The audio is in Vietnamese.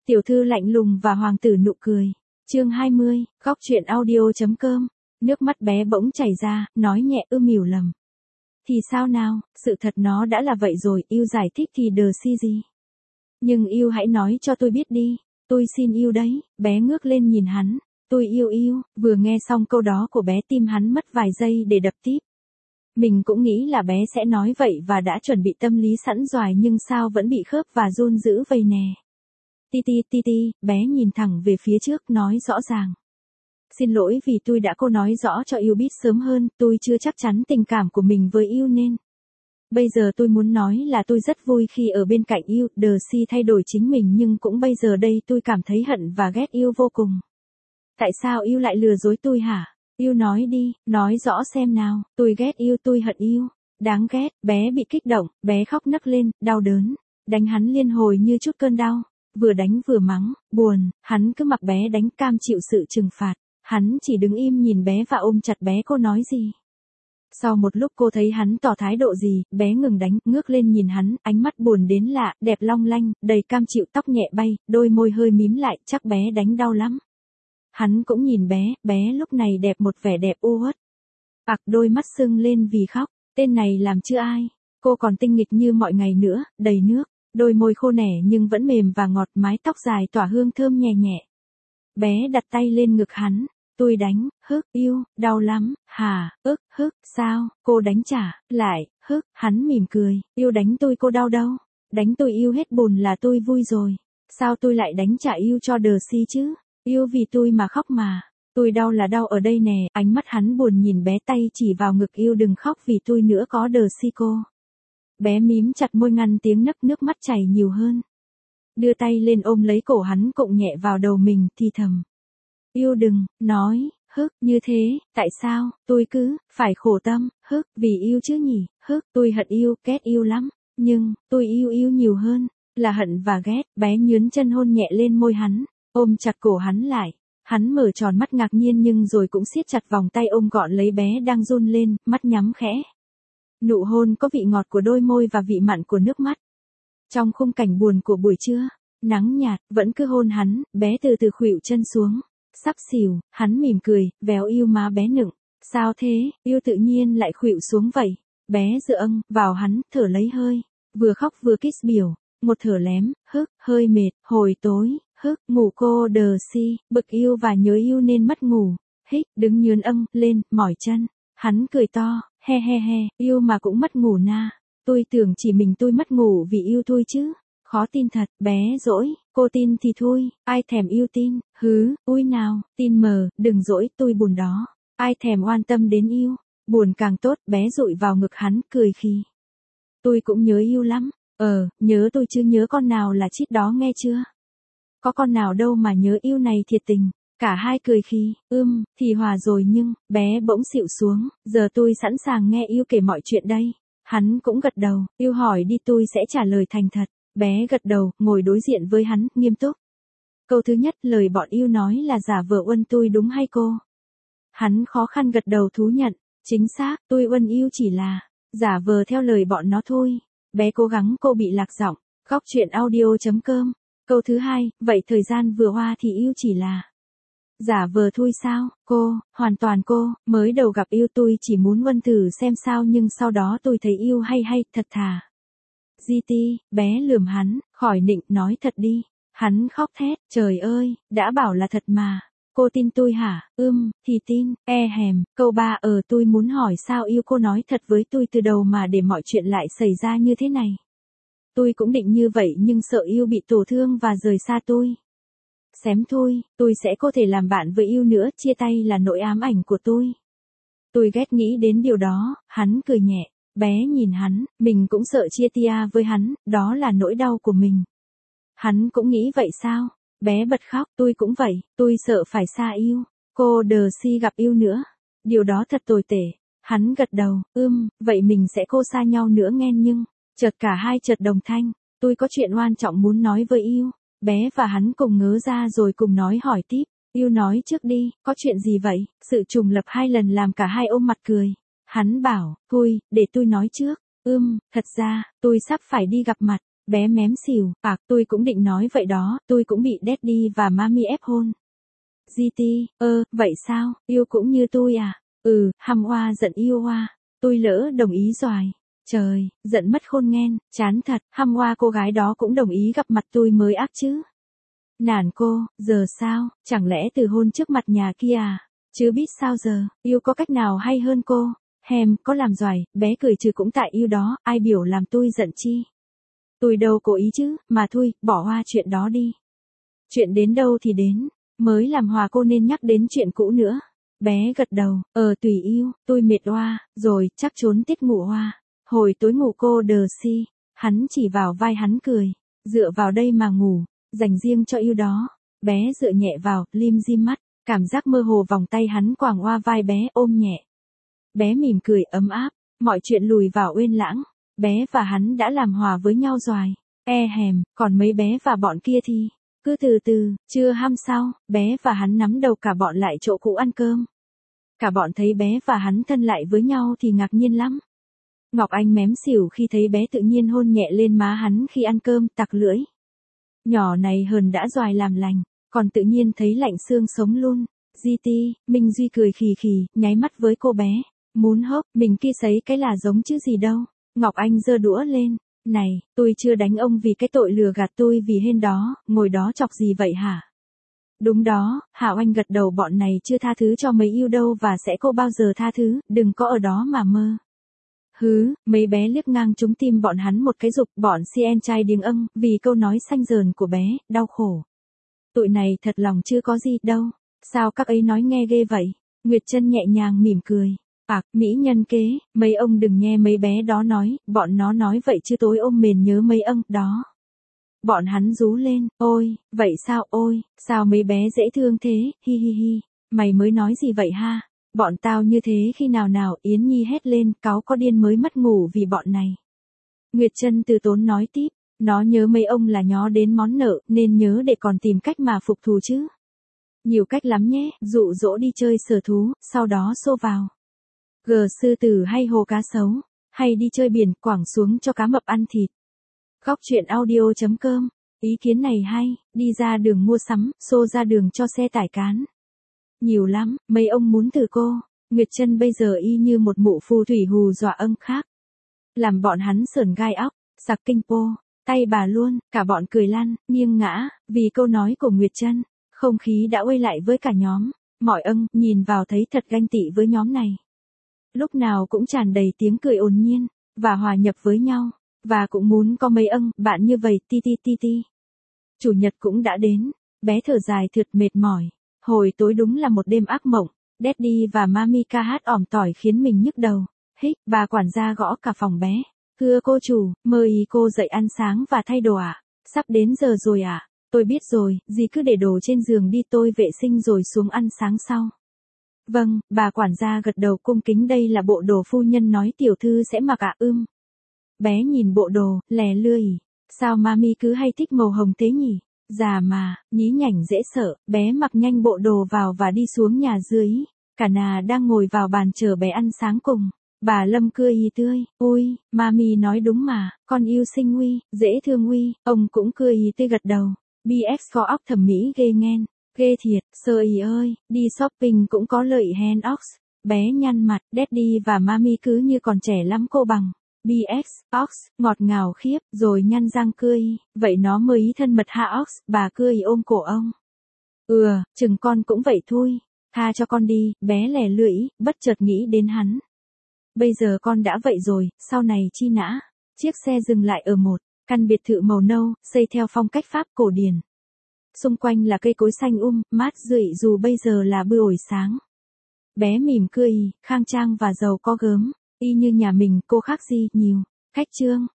Tiểu thư lạnh lùng và hoàng tử nụ cười. Chương 20, góc truyện audio.com. Nước mắt bé bỗng chảy ra, nói nhẹ hiểu lầm. Thì sao nào, sự thật nó đã là vậy rồi, yêu giải thích thì đờ si gì. Nhưng yêu hãy nói cho tôi biết đi, tôi xin yêu đấy, bé ngước lên nhìn hắn. Tôi yêu, vừa nghe xong câu đó của bé tim hắn mất vài giây để đập tiếp. Mình cũng nghĩ là bé sẽ nói vậy và đã chuẩn bị tâm lý sẵn rồi nhưng sao vẫn bị khớp và run dữ vậy nè. Ti, bé nhìn thẳng về phía trước nói rõ ràng. Xin lỗi vì tôi đã cô nói rõ cho yêu biết sớm hơn, tôi chưa chắc chắn tình cảm của mình với yêu nên. Bây giờ tôi muốn nói là tôi rất vui khi ở bên cạnh yêu, đờ si thay đổi chính mình nhưng cũng bây giờ đây tôi cảm thấy hận và ghét yêu vô cùng. Tại sao yêu lại lừa dối tôi hả? Yêu nói đi, nói rõ xem nào, tôi ghét yêu, tôi hận yêu. Đáng ghét, bé bị kích động, bé khóc nấc lên, đau đớn. Đánh hắn liên hồi như chút cơn đau. Vừa đánh vừa mắng, buồn, hắn cứ mặc bé đánh cam chịu sự trừng phạt. Hắn chỉ đứng im nhìn bé và ôm chặt bé. Cô nói gì? Sau một lúc cô thấy hắn tỏ thái độ gì, bé ngừng đánh, ngước lên nhìn hắn, ánh mắt buồn đến lạ, đẹp long lanh, đầy cam chịu, tóc nhẹ bay, đôi môi hơi mím lại, chắc bé đánh đau lắm. Hắn cũng nhìn bé lúc này đẹp một vẻ đẹp u uất. Đôi mắt sưng lên vì khóc, tên này làm chưa ai. Cô còn tinh nghịch như mọi ngày nữa, đầy nước, đôi môi khô nẻ nhưng vẫn mềm và ngọt, mái tóc dài tỏa hương thơm nhẹ nhẹ. Bé đặt tay lên ngực hắn, tôi đánh, yêu, đau lắm, hả, sao, cô đánh trả, lại, hắn mỉm cười, yêu đánh tôi cô đau đâu, đánh tôi yêu hết bồn là tôi vui rồi, sao tôi lại đánh trả yêu cho đờ si chứ. Yêu vì tôi mà khóc mà. Tôi đau là đau ở đây nè. Ánh mắt hắn buồn nhìn bé, tay chỉ vào ngực. Yêu đừng khóc vì tôi nữa có đờ si cô. Bé mím chặt môi ngăn tiếng nước mắt chảy nhiều hơn. Đưa tay lên ôm lấy cổ hắn, cụng nhẹ vào đầu mình, thì thầm. Yêu đừng, nói, như thế, tại sao, tôi cứ, phải khổ tâm, vì yêu chứ nhỉ, tôi hận yêu, ghét yêu lắm, nhưng, tôi yêu nhiều hơn, là hận và ghét. Bé nhướn chân hôn nhẹ lên môi hắn. Ôm chặt cổ hắn lại, hắn mở tròn mắt ngạc nhiên nhưng rồi cũng siết chặt vòng tay ôm gọn lấy bé đang run lên, mắt nhắm khẽ. Nụ hôn có vị ngọt của đôi môi và vị mặn của nước mắt. Trong khung cảnh buồn của buổi trưa, nắng nhạt, vẫn cứ hôn hắn, bé từ từ khuỵu chân xuống, sắp xỉu, hắn mỉm cười, véo yêu má bé nựng. Sao thế, yêu tự nhiên lại khuỵu xuống vậy. Bé dựa vào hắn, thở lấy hơi, vừa khóc vừa kiss biểu, một thở lém, hơi mệt, hồi tối. Ngủ cô đờ si, bực yêu và nhớ yêu nên mất ngủ. Đứng nhướn lên, mỏi chân. Hắn cười to, he, yêu mà cũng mất ngủ na. Tôi tưởng chỉ mình tôi mất ngủ vì yêu thôi chứ. Khó tin thật, bé dỗi, cô tin thì thôi, ai thèm yêu tin, ui nào, tin mờ, đừng dỗi, tôi buồn đó. Ai thèm oan tâm đến yêu, buồn càng tốt, bé dụi vào ngực hắn, cười khi. Tôi cũng nhớ yêu lắm, nhớ tôi chứ nhớ con nào là chít đó nghe chưa? Có con nào đâu mà nhớ yêu này thiệt tình. Cả hai cười khi, thì hòa rồi nhưng, bé bỗng xịu xuống, giờ tôi sẵn sàng nghe yêu kể mọi chuyện đây. Hắn cũng gật đầu, yêu hỏi đi tôi sẽ trả lời thành thật. Bé gật đầu, ngồi đối diện với hắn, nghiêm túc. Câu thứ nhất, lời bọn yêu nói là giả vờ uân tôi đúng hay cô? Hắn khó khăn gật đầu thú nhận, chính xác, tôi uân yêu chỉ là, giả vờ theo lời bọn nó thôi. Bé cố gắng cô bị lạc giọng, góc truyện audio.com. Câu thứ hai, vậy thời gian vừa qua thì yêu chỉ là giả vờ thôi sao, cô, hoàn toàn cô, mới đầu gặp yêu tôi chỉ muốn uân thử xem sao nhưng sau đó tôi thấy yêu hay, thật thà. GT, bé lườm hắn, khỏi nịnh, nói thật đi. Hắn khóc thét, trời ơi, đã bảo là thật mà. Cô tin tôi hả, thì tin, câu 3, tôi muốn hỏi sao yêu cô nói thật với tôi từ đầu mà để mọi chuyện lại xảy ra như thế này. Tôi cũng định như vậy nhưng sợ yêu bị tổn thương và rời xa tôi. Xém thôi, tôi sẽ có thể làm bạn với yêu nữa, chia tay là nỗi ám ảnh của tôi. Tôi ghét nghĩ đến điều đó, hắn cười nhẹ, bé nhìn hắn, mình cũng sợ chia tia với hắn, đó là nỗi đau của mình. Hắn cũng nghĩ vậy sao? Bé bật khóc, tôi cũng vậy, tôi sợ phải xa yêu. Cô đờ si gặp yêu nữa. Điều đó thật tồi tệ. Hắn gật đầu, vậy mình sẽ cô xa nhau nữa nghe nhưng. Chợt cả hai chợt đồng thanh, tôi có chuyện quan trọng muốn nói với yêu. Bé và hắn cùng ngớ ra rồi cùng nói hỏi tiếp. Yêu nói trước đi, có chuyện gì vậy? Sự trùng lập hai lần làm cả hai ôm mặt cười. Hắn bảo, thôi, để tôi nói trước. Thật ra, tôi sắp phải đi gặp mặt. Bé mém xỉu, tôi cũng định nói vậy đó, tôi cũng bị daddy và mami ép hôn. GT, vậy sao, yêu cũng như tôi à? Hăm oa giận yêu oa. Tôi lỡ đồng ý rồi. Trời, giận mất khôn nghen, chán thật, hăm oa cô gái đó cũng đồng ý gặp mặt tôi mới ác chứ. Nản cô, giờ sao, chẳng lẽ từ hôn trước mặt nhà kia à? Chứ biết sao giờ, yêu có cách nào hay hơn cô? Có làm giỏi, bé cười trừ cũng tại yêu đó, ai biểu làm tôi giận chi. Tôi đâu cố ý chứ, mà thôi, bỏ qua chuyện đó đi. Chuyện đến đâu thì đến, mới làm hòa cô nên nhắc đến chuyện cũ nữa. Bé gật đầu, tùy yêu, tôi mệt oa, rồi, chắc trốn tiết ngủ oa. Hồi tối ngủ cô đờ si, hắn chỉ vào vai hắn cười, dựa vào đây mà ngủ, dành riêng cho yêu đó. Bé dựa nhẹ vào, lim dim mắt, cảm giác mơ hồ vòng tay hắn quàng oa vai bé ôm nhẹ. Bé mỉm cười ấm áp, mọi chuyện lùi vào uyên lãng, bé và hắn đã làm hòa với nhau rồi. Còn mấy bé và bọn kia thì, cứ từ từ, chưa ham sau, bé và hắn nắm đầu cả bọn lại chỗ cũ ăn cơm. Cả bọn thấy bé và hắn thân lại với nhau thì ngạc nhiên lắm. Ngọc Anh mém xỉu khi thấy bé tự nhiên hôn nhẹ lên má hắn khi ăn cơm, tặc lưỡi. Nhỏ này hờn đã doài làm lành, còn tự nhiên thấy lạnh xương sống luôn. GT, Minh Duy cười khì khì, nháy mắt với cô bé. Muốn hốc, mình kia sấy cái là giống chứ gì đâu. Ngọc Anh giơ đũa lên. Này, tôi chưa đánh ông vì cái tội lừa gạt tôi vì hên đó, ngồi đó chọc gì vậy hả? Đúng đó, Hạo Anh gật đầu, bọn này chưa tha thứ cho mấy yêu đâu và sẽ không bao giờ tha thứ, đừng có ở đó mà mơ. Mấy bé liếc ngang trúng tim bọn hắn một cái dục, bọn CN trai điếng âng, vì câu nói xanh dờn của bé, đau khổ. Tụi này thật lòng chưa có gì đâu, sao các ấy nói nghe ghê vậy? Nguyệt Trân nhẹ nhàng mỉm cười. Mỹ nhân kế, mấy ông đừng nghe mấy bé đó nói, bọn nó nói vậy chứ tối ôm mền nhớ mấy âng, đó. Bọn hắn rú lên, ôi, vậy sao, ôi, sao mấy bé dễ thương thế, hi hi hi, mày mới nói gì vậy ha? Bọn tao như thế khi nào nào, Yến Nhi hét lên, cáu có điên mới mất ngủ vì bọn này. Nguyệt Trân từ tốn nói tiếp, nó nhớ mấy ông là nhó đến món nợ, nên nhớ để còn tìm cách mà phục thù chứ. Nhiều cách lắm nhé, dụ dỗ đi chơi sở thú, sau đó xô vào. Sư tử hay hồ cá sấu, hay đi chơi biển, quẳng xuống cho cá mập ăn thịt. Góc truyện audio.com, ý kiến này hay, đi ra đường mua sắm, xô ra đường cho xe tải cán. Nhiều lắm, mấy ông muốn từ cô. Nguyệt Trân bây giờ y như một mụ phù thủy hù dọa âng khác. Làm bọn hắn sởn gai óc, sặc kinh pô, tay bà luôn, cả bọn cười lăn, nghiêng ngã, vì câu nói của Nguyệt Trân. Không khí đã quay lại với cả nhóm, mọi nhìn vào thấy thật ganh tị với nhóm này. Lúc nào cũng tràn đầy tiếng cười ồn nhiên, và hòa nhập với nhau, và cũng muốn có mấy bạn như vậy, ti. Chủ nhật cũng đã đến, bé thở dài thượt mệt mỏi. Hồi tối đúng là một đêm ác mộng, Daddy và Mami ca hát ỏm tỏi khiến mình nhức đầu. Bà quản gia gõ cả phòng bé. Thưa cô chủ, mời cô dậy ăn sáng và thay đồ ạ. Sắp đến giờ rồi ạ. Tôi biết rồi, dì cứ để đồ trên giường đi, tôi vệ sinh rồi xuống ăn sáng sau. Vâng, bà quản gia gật đầu cung kính, đây là bộ đồ phu nhân nói tiểu thư sẽ mặc ạ. Bé nhìn bộ đồ, lè lươi. Sao Mami cứ hay thích màu hồng thế nhỉ? Già mà, nhí nhảnh dễ sợ, bé mặc nhanh bộ đồ vào và đi xuống nhà dưới. Cả nhà đang ngồi vào bàn chờ bé ăn sáng cùng. Bà Lâm cười tươi, ôi, Mami nói đúng mà, con yêu xinh Uy, dễ thương Uy, ông cũng cười tươi gật đầu. BX có óc thẩm mỹ ghê nghen, ghê thiệt, sơ ơi, đi shopping cũng có lợi hen ox. Bé nhăn mặt, Daddy và Mami cứ như còn trẻ lắm cô bằng. BX, Ox, ngọt ngào khiếp, rồi nhăn răng cười, vậy nó mới thân mật hạ Ox, bà cười ôm cổ ông. Chừng con cũng vậy thôi, tha cho con đi, bé lẻ lưỡi, bất chợt nghĩ đến hắn. Bây giờ con đã vậy rồi, sau này chi nã. Chiếc xe dừng lại ở một căn biệt thự màu nâu, xây theo phong cách Pháp cổ điển. Xung quanh là cây cối xanh mát rượi dù bây giờ là buổi sáng. Bé mỉm cười, khang trang và giàu có gớm. Y như nhà mình, cô khác gì nhiều. Khách trương,